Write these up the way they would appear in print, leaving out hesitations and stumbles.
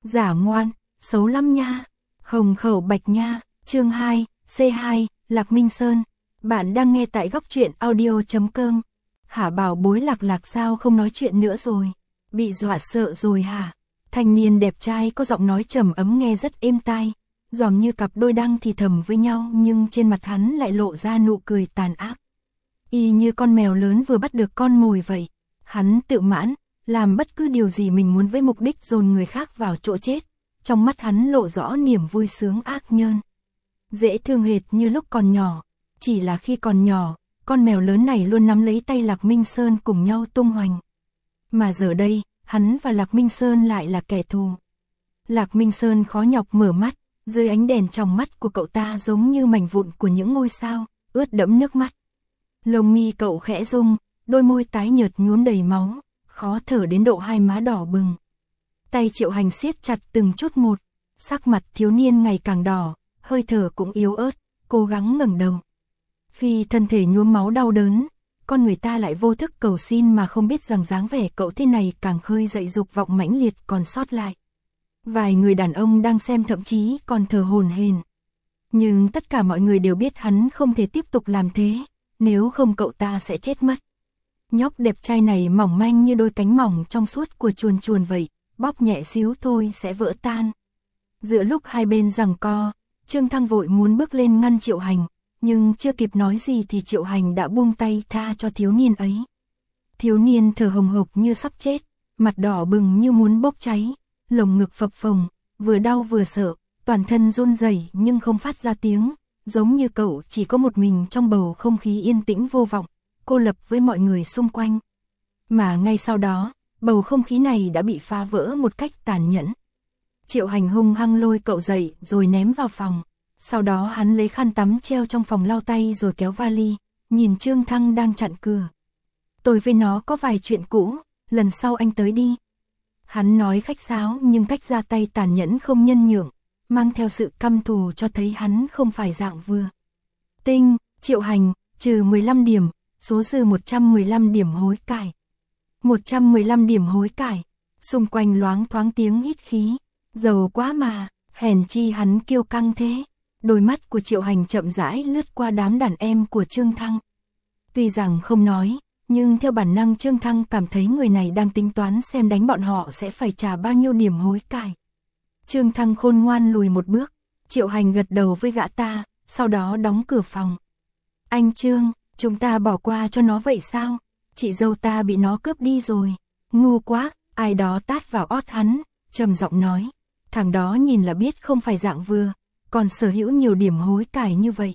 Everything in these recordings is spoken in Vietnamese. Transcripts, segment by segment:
Giả ngoan, xấu lắm nha. Hồng khẩu bạch nha. Chương 2, C2, Lạc Minh Sơn. Bạn đang nghe tại góc truyện audio.com. Hả, bảo bối Lạc Lạc sao không nói chuyện nữa rồi? Bị dọa sợ rồi hả? Thanh niên đẹp trai có giọng nói trầm ấm nghe rất êm tai, dòm như cặp đôi đang thì thầm với nhau, nhưng trên mặt hắn lại lộ ra nụ cười tàn ác. Y như con mèo lớn vừa bắt được con mồi vậy. Hắn tự mãn, làm bất cứ điều gì mình muốn với mục đích dồn người khác vào chỗ chết. Trong mắt hắn lộ rõ niềm vui sướng ác nhơn. Dễ thương hệt như lúc còn nhỏ. Chỉ là khi còn nhỏ, con mèo lớn này luôn nắm lấy tay Lạc Minh Sơn cùng nhau tung hoành. Mà giờ đây, hắn và Lạc Minh Sơn lại là kẻ thù. Lạc Minh Sơn khó nhọc mở mắt, dưới ánh đèn trong mắt của cậu ta giống như mảnh vụn của những ngôi sao, ướt đẫm nước mắt. Lông mi cậu khẽ rung, đôi môi tái nhợt nhuốm đầy máu, khó thở đến độ hai má đỏ bừng. Tay Triệu Hành siết chặt từng chút một, sắc mặt thiếu niên ngày càng đỏ, hơi thở cũng yếu ớt, cố gắng ngẩng đầu. Khi thân thể nhuốm máu đau đớn, con người ta lại vô thức cầu xin mà không biết rằng dáng vẻ cậu thế này càng khơi dậy dục vọng mãnh liệt còn sót lại. Vài người đàn ông đang xem thậm chí còn thở hổn hển. Nhưng tất cả mọi người đều biết hắn không thể tiếp tục làm thế, nếu không cậu ta sẽ chết mất. Nhóc đẹp trai này mỏng manh như đôi cánh mỏng trong suốt của chuồn chuồn vậy, bóp nhẹ xíu thôi sẽ vỡ tan. Giữa lúc hai bên giằng co, Trương Thăng vội muốn bước lên ngăn Triệu Hành, nhưng chưa kịp nói gì thì Triệu Hành đã buông tay tha cho thiếu niên ấy. Thiếu niên thở hồng hộc như sắp chết, mặt đỏ bừng như muốn bốc cháy, lồng ngực phập phồng, vừa đau vừa sợ, toàn thân run rẩy nhưng không phát ra tiếng, giống như cậu chỉ có một mình trong bầu không khí yên tĩnh vô vọng, cô lập với mọi người xung quanh. Mà ngay sau đó, bầu không khí này đã bị phá vỡ một cách tàn nhẫn. Triệu Hành hung hăng lôi cậu dậy rồi ném vào phòng. Sau đó hắn lấy khăn tắm treo trong phòng lau tay rồi kéo vali, nhìn Trương Thăng đang chặn cửa. Tôi với nó có vài chuyện cũ, lần sau anh tới đi. Hắn nói khách sáo nhưng cách ra tay tàn nhẫn không nhân nhượng, mang theo sự căm thù cho thấy hắn không phải dạng vừa. Tinh, Triệu Hành, trừ 15 điểm, số dư 115 điểm hối cải. 115 điểm hối cải, xung quanh loáng thoáng tiếng hít khí, giàu quá mà, hèn chi hắn kiêu căng thế. Đôi mắt của Triệu Hành chậm rãi lướt qua đám đàn em của Trương Thăng. Tuy rằng không nói, nhưng theo bản năng Trương Thăng cảm thấy người này đang tính toán xem đánh bọn họ sẽ phải trả bao nhiêu điểm hối cải. Trương Thăng khôn ngoan lùi một bước, Triệu Hành gật đầu với gã ta, sau đó đóng cửa phòng. Anh Trương, chúng ta bỏ qua cho nó vậy sao? Chị dâu ta bị nó cướp đi rồi. Ngu quá, ai đó tát vào ót hắn, trầm giọng nói. Thằng đó nhìn là biết không phải dạng vừa, còn sở hữu nhiều điểm hối cải như vậy.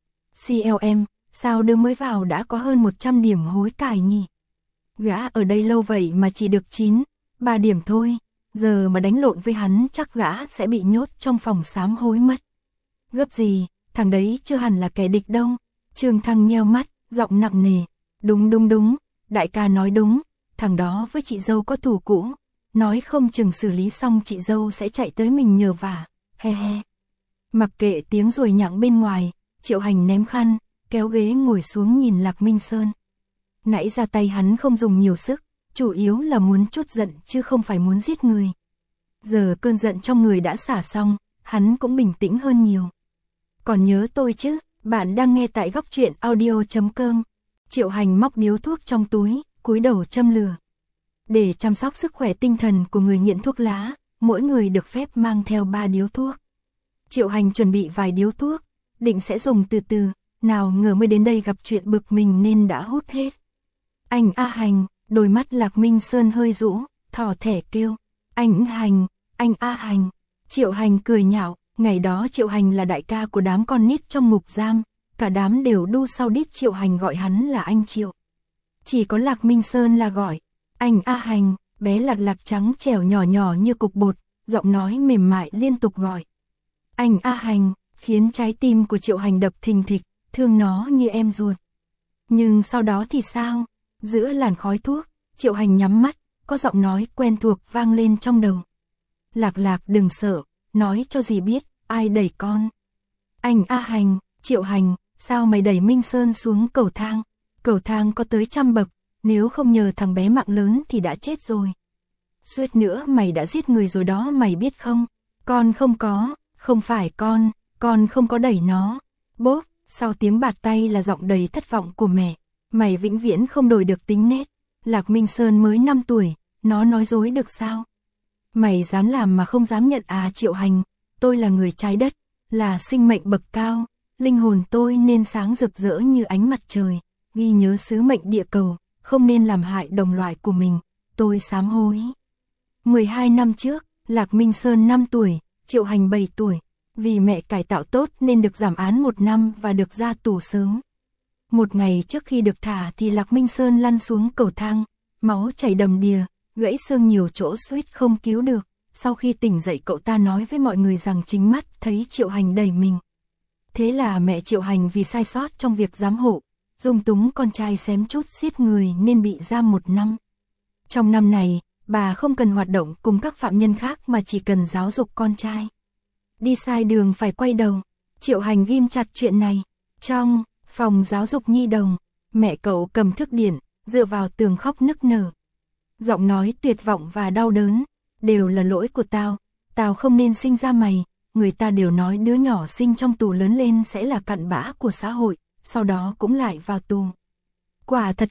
CLM, sao đứa mới vào đã có hơn 100 điểm hối cải nhỉ? Gã ở đây lâu vậy mà chỉ được 3 điểm thôi, giờ mà đánh lộn với hắn chắc gã sẽ bị nhốt trong phòng sám hối mất. Gấp gì, thằng đấy chưa hẳn là kẻ địch đâu. Trương Thăng nheo mắt, giọng nặng nề. Đúng, đại ca nói đúng, thằng đó với chị dâu có thù cũ, nói không chừng xử lý xong chị dâu sẽ chạy tới mình nhờ vả, he he. Mặc kệ tiếng ruồi nhặng bên ngoài, Triệu Hành ném khăn, kéo ghế ngồi xuống nhìn Lạc Minh Sơn. Nãy ra tay hắn không dùng nhiều sức, chủ yếu là muốn trút giận chứ không phải muốn giết người. Giờ cơn giận trong người đã xả xong, hắn cũng bình tĩnh hơn nhiều. Còn nhớ tôi chứ, bạn đang nghe tại góc truyện audio.com. Triệu Hành móc điếu thuốc trong túi, cúi đầu châm lửa. Để chăm sóc sức khỏe tinh thần của người nghiện thuốc lá, mỗi người được phép mang theo 3 điếu thuốc. Triệu Hành chuẩn bị vài điếu thuốc, định sẽ dùng từ từ, nào ngờ mới đến đây gặp chuyện bực mình nên đã hút hết. Anh A Hành, đôi mắt Lạc Minh Sơn hơi rũ, thỏ thẻ kêu. Anh A Hành. Triệu Hành cười nhạo, ngày đó Triệu Hành là đại ca của đám con nít trong ngục giam, cả đám đều đu sau đít Triệu Hành gọi hắn là anh Triệu. Chỉ có Lạc Minh Sơn là gọi anh A Hành, bé lạt lạc trắng trẻo nhỏ nhỏ như cục bột, giọng nói mềm mại liên tục gọi. Anh A Hành, khiến trái tim của Triệu Hành đập thình thịch, thương nó như em ruột. Nhưng sau đó thì sao? Giữa làn khói thuốc, Triệu Hành nhắm mắt, có giọng nói quen thuộc vang lên trong đầu. Lạc Lạc đừng sợ, nói cho dì biết, ai đẩy con. Anh A Hành, Triệu Hành, sao mày đẩy Minh Sơn xuống cầu thang? Cầu thang có tới 100 bậc, nếu không nhờ thằng bé mạng lớn thì đã chết rồi. Suýt nữa mày đã giết người rồi đó mày biết không? Con không có, không phải con không có đẩy nó. Bốp, sau tiếng bạt tay là giọng đầy thất vọng của mẹ. Mày vĩnh viễn không đổi được tính nết. Lạc Minh Sơn mới 5 tuổi, nó nói dối được sao? Mày dám làm mà không dám nhận à Triệu Hành, tôi là người trái đất, là sinh mệnh bậc cao, linh hồn tôi nên sáng rực rỡ như ánh mặt trời, ghi nhớ sứ mệnh địa cầu, không nên làm hại đồng loại của mình, tôi sám hối. 12 năm trước, Lạc Minh Sơn 5 tuổi, Triệu Hành 7 tuổi, vì mẹ cải tạo tốt nên được giảm án 1 năm và được ra tù sớm. Một ngày trước khi được thả thì Lạc Minh Sơn lăn xuống cầu thang, máu chảy đầm đìa, gãy xương nhiều chỗ suýt không cứu được. Sau khi tỉnh dậy cậu ta nói với mọi người rằng chính mắt thấy Triệu Hành đẩy mình. Thế là mẹ Triệu Hành vì sai sót trong việc giám hộ, dung túng con trai xém chút giết người nên bị giam 1 năm. Trong năm này, bà không cần hoạt động cùng các phạm nhân khác mà chỉ cần giáo dục con trai. Đi sai đường phải quay đầu, Triệu Hành ghim chặt chuyện này. Trong phòng giáo dục nhi đồng, mẹ cậu cầm thước điển, dựa vào tường khóc nức nở. Giọng nói tuyệt vọng và đau đớn, đều là lỗi của tao không nên sinh ra mày, người ta đều nói đứa nhỏ sinh trong tù lớn lên sẽ là cặn bã của xã hội, sau đó cũng lại vào tù. Quả thật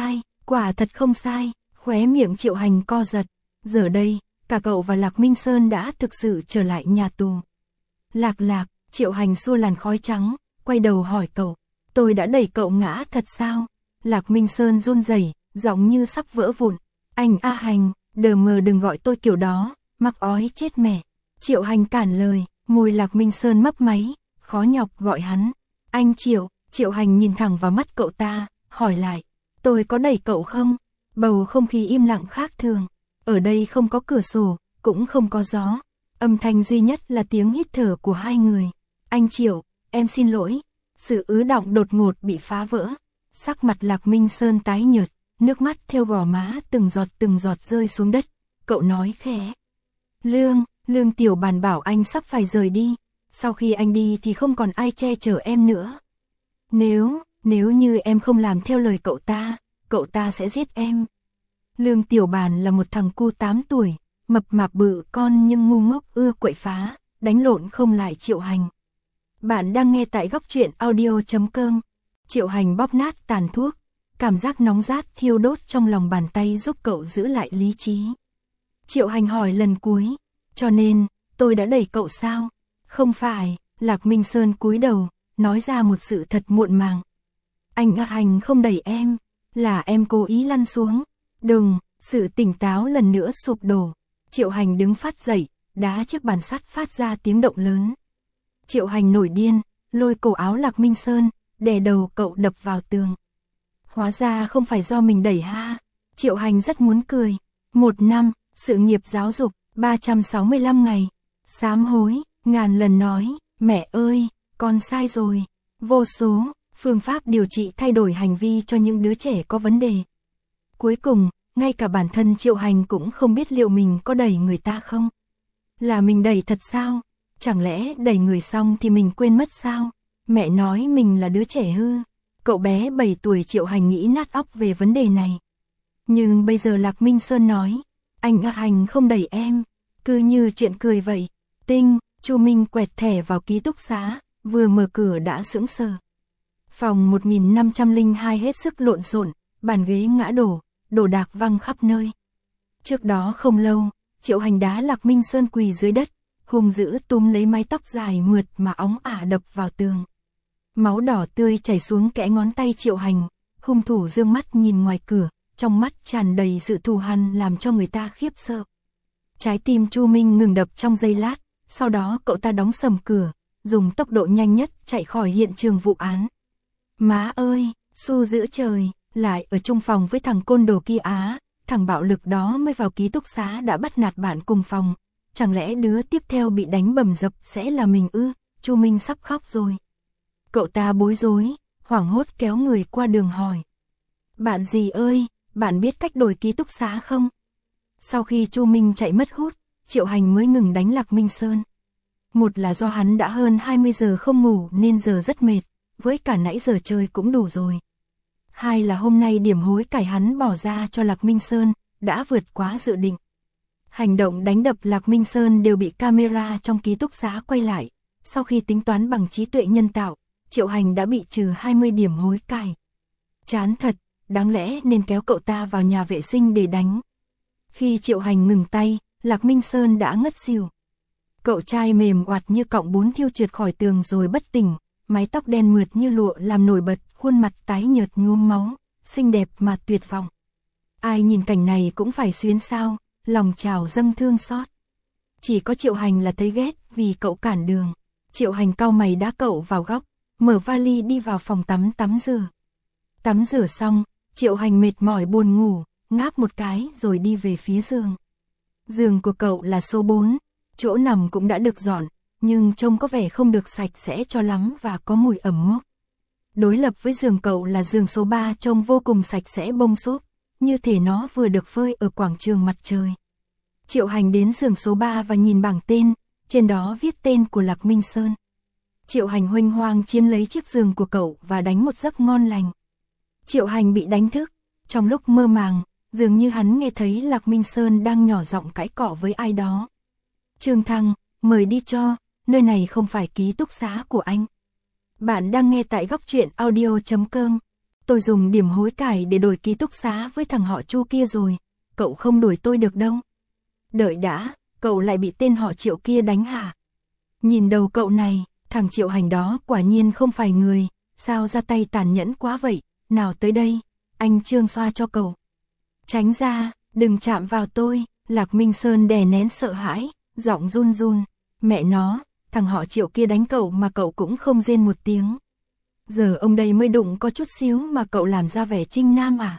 không sai, khóe miệng Triệu Hành co giật, giờ đây, cả cậu và Lạc Minh Sơn đã thực sự trở lại nhà tù. Lạc, Triệu Hành xua làn khói trắng, quay đầu hỏi cậu, tôi đã đẩy cậu ngã thật sao? Lạc Minh Sơn run rẩy, giọng như sắp vỡ vụn, anh A Hành, đờ mờ đừng gọi tôi kiểu đó, mắc ói chết mẹ. Triệu Hành cản lời, môi Lạc Minh Sơn mấp máy, khó nhọc gọi hắn. Anh Triệu, Triệu Hành nhìn thẳng vào mắt cậu ta, hỏi lại, tôi có đẩy cậu không? Bầu không khí im lặng khác thường, ở đây không có cửa sổ, cũng không có gió. Âm thanh duy nhất là tiếng hít thở của hai người. Anh Triệu, em xin lỗi. Sự ứ đọng đột ngột bị phá vỡ. Sắc mặt Lạc Minh Sơn tái nhợt, nước mắt theo gò má từng giọt rơi xuống đất. Cậu nói khẽ. Lương Tiểu Bàn bảo anh sắp phải rời đi. Sau khi anh đi thì không còn ai che chở em nữa. Nếu như em không làm theo lời cậu ta sẽ giết em. Lương Tiểu Bàn là một thằng cu 8 tuổi, mập mạp bự con nhưng ngu ngốc ưa quậy phá, đánh lộn không lại Triệu Hành. Bạn đang nghe tại Góc Truyện Audio.com. Triệu Hành bóp nát tàn thuốc, cảm giác nóng rát thiêu đốt trong lòng bàn tay giúp cậu giữ lại lý trí. Triệu Hành hỏi lần cuối, cho nên, tôi đã đẩy cậu sao? Không phải, Lạc Minh Sơn cúi đầu, nói ra một sự thật muộn màng. Anh A Hành không đẩy em, là em cố ý lăn xuống. Đừng, sự tỉnh táo lần nữa sụp đổ. Triệu Hành đứng phát dậy, đá chiếc bàn sắt phát ra tiếng động lớn. Triệu Hành nổi điên, lôi cổ áo Lạc Minh Sơn, đè đầu cậu đập vào tường. Hóa ra không phải do mình đẩy ha. Triệu Hành rất muốn cười. 1 năm, sự nghiệp giáo dục, 365 ngày. Sám hối, ngàn lần nói, mẹ ơi, con sai rồi. Vô số, phương pháp điều trị thay đổi hành vi cho những đứa trẻ có vấn đề. Cuối cùng, ngay cả bản thân Triệu Hành cũng không biết liệu mình có đẩy người ta không. Là mình đẩy thật sao? Chẳng lẽ đẩy người xong thì mình quên mất sao? Mẹ nói mình là đứa trẻ hư. Cậu bé 7 tuổi Triệu Hành nghĩ nát óc về vấn đề này. Nhưng bây giờ Lạc Minh Sơn nói, anh A Hành không đẩy em, cứ như chuyện cười vậy. Chu Minh quẹt thẻ vào ký túc xá, vừa mở cửa đã sững sờ. Phòng 1502 hết sức lộn xộn, bàn ghế ngã đổ, đồ đạc văng khắp nơi. Trước đó không lâu, Triệu Hành đá Lạc Minh Sơn quỳ dưới đất, hung dữ túm lấy mái tóc dài mượt mà óng ả đập vào tường. Máu đỏ tươi chảy xuống kẽ ngón tay Triệu Hành, hung thủ dương mắt nhìn ngoài cửa, trong mắt tràn đầy sự thù hằn làm cho người ta khiếp sợ. Trái tim Chu Minh ngừng đập trong giây lát, sau đó cậu ta đóng sầm cửa, dùng tốc độ nhanh nhất chạy khỏi hiện trường vụ án. Má ơi, su giữ trời, lại ở chung phòng với thằng côn đồ kia á, thằng bạo lực đó mới vào ký túc xá đã bắt nạt bạn cùng phòng. Chẳng lẽ đứa tiếp theo bị đánh bầm dập sẽ là mình ư? Chu Minh sắp khóc rồi. Cậu ta bối rối, hoảng hốt kéo người qua đường hỏi. Bạn gì ơi, bạn biết cách đổi ký túc xá không? Sau khi Chu Minh chạy mất hút, Triệu Hành mới ngừng đánh Lạc Minh Sơn. Một là do hắn đã hơn 20 giờ không ngủ nên giờ rất mệt, với cả nãy giờ chơi cũng đủ rồi. Hai là hôm nay điểm hối cải hắn bỏ ra cho Lạc Minh Sơn đã vượt quá dự định. Hành động đánh đập Lạc Minh Sơn đều bị camera trong ký túc xá quay lại. Sau khi tính toán bằng trí tuệ nhân tạo, Triệu Hành đã bị trừ 20 điểm hối cải. Chán thật, đáng lẽ nên kéo cậu ta vào nhà vệ sinh để đánh. Khi Triệu Hành ngừng tay, Lạc Minh Sơn đã ngất xỉu. Cậu trai mềm oặt như cọng bún thiêu trượt khỏi tường rồi bất tỉnh, mái tóc đen mượt như lụa làm nổi bật khuôn mặt tái nhợt nhuốm máu, xinh đẹp mà tuyệt vọng. Ai nhìn cảnh này cũng phải xuyến xao, lòng trào dâng thương xót. Chỉ có Triệu Hành là thấy ghét vì cậu cản đường. Triệu Hành cau mày đá cậu vào góc, mở vali đi vào phòng tắm rửa. Tắm rửa xong, Triệu Hành mệt mỏi buồn ngủ, ngáp một cái rồi đi về phía giường. Giường của cậu là số 4, chỗ nằm cũng đã được dọn, nhưng trông có vẻ không được sạch sẽ cho lắm và có mùi ẩm mốc. Đối lập với giường cậu là giường số 3 trông vô cùng sạch sẽ bông xốp, như thể nó vừa được phơi ở quảng trường mặt trời. Triệu Hành đến giường số 3 và nhìn bảng tên, trên đó viết tên của Lạc Minh Sơn. Triệu Hành huênh hoang chiếm lấy chiếc giường của cậu và đánh một giấc ngon lành. Triệu Hành bị đánh thức, trong lúc mơ màng, dường như hắn nghe thấy Lạc Minh Sơn đang nhỏ giọng cãi cọ với ai đó. Trương Thăng, mời đi cho, nơi này không phải ký túc xá của anh. Bạn đang nghe tại góc truyện audio.com. Tôi dùng điểm hối cải để đổi ký túc xá với thằng họ Chu kia rồi, cậu không đuổi tôi được đâu. Đợi đã, cậu lại bị tên họ Triệu kia đánh hả? Nhìn đầu cậu này, thằng Triệu Hành đó quả nhiên không phải người, sao ra tay tàn nhẫn quá vậy, nào tới đây, anh Trương xoa cho cậu. Tránh ra, đừng chạm vào tôi, Lạc Minh Sơn đè nén sợ hãi, giọng run run, mẹ nó, thằng họ Triệu kia đánh cậu mà cậu cũng không rên một tiếng. Giờ ông đây mới đụng có chút xíu mà cậu làm ra vẻ trinh nam à,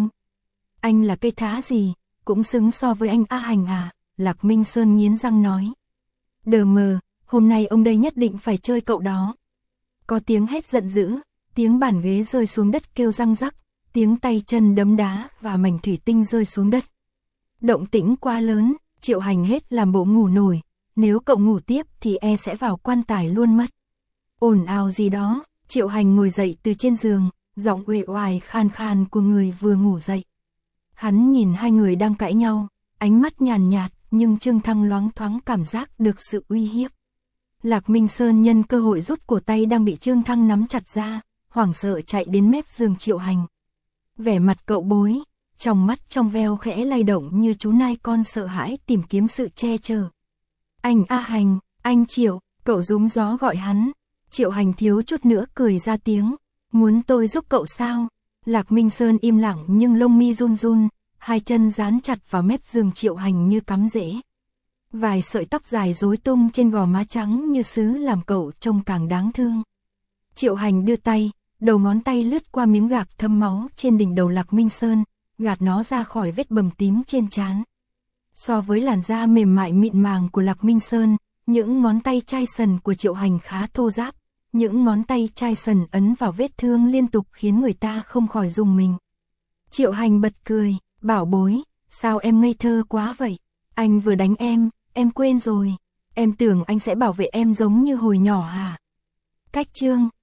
anh là cây thá gì, cũng xứng so với anh A Hành à, Lạc Minh Sơn nghiến răng nói. Đờ mờ, hôm nay ông đây nhất định phải chơi cậu đó. Có tiếng hét giận dữ, tiếng bàn ghế rơi xuống đất kêu răng rắc, tiếng tay chân đấm đá và mảnh thủy tinh rơi xuống đất. Động tĩnh quá lớn, Triệu Hành hết làm bộ ngủ nổi, nếu cậu ngủ tiếp thì sẽ vào quan tài luôn mất. Ồn ào gì đó, Triệu Hành ngồi dậy từ trên giường, giọng uể oải khan khan của người vừa ngủ dậy. Hắn nhìn hai người đang cãi nhau, ánh mắt nhàn nhạt, nhưng Trương Thăng loáng thoáng cảm giác được sự uy hiếp. Lạc Minh Sơn nhân cơ hội rút cổ tay đang bị Trương Thăng nắm chặt ra, hoảng sợ chạy đến mép giường Triệu Hành. Vẻ mặt cậu bối, trong mắt trong veo khẽ lay động như chú nai con sợ hãi tìm kiếm sự che chở. Anh A Hành, anh Triệu, cậu rúm gió gọi hắn. Triệu Hành thiếu chút nữa cười ra tiếng, muốn tôi giúp cậu sao? Lạc Minh Sơn im lặng nhưng lông mi run run, hai chân dán chặt vào mép giường Triệu Hành như cắm rễ. Vài sợi tóc dài rối tung trên gò má trắng như sứ làm cậu trông càng đáng thương. Triệu Hành đưa tay, đầu ngón tay lướt qua miếng gạc thấm máu trên đỉnh đầu Lạc Minh Sơn, gạt nó ra khỏi vết bầm tím trên trán. So với làn da mềm mại mịn màng của Lạc Minh Sơn, những ngón tay chai sần của Triệu Hành khá thô ráp. Những ngón tay chai sần ấn vào vết thương liên tục khiến người ta không khỏi rùng mình. Triệu Hành bật cười, bảo bối, sao em ngây thơ quá vậy? Anh vừa đánh em quên rồi. Em tưởng anh sẽ bảo vệ em giống như hồi nhỏ à? Cách chương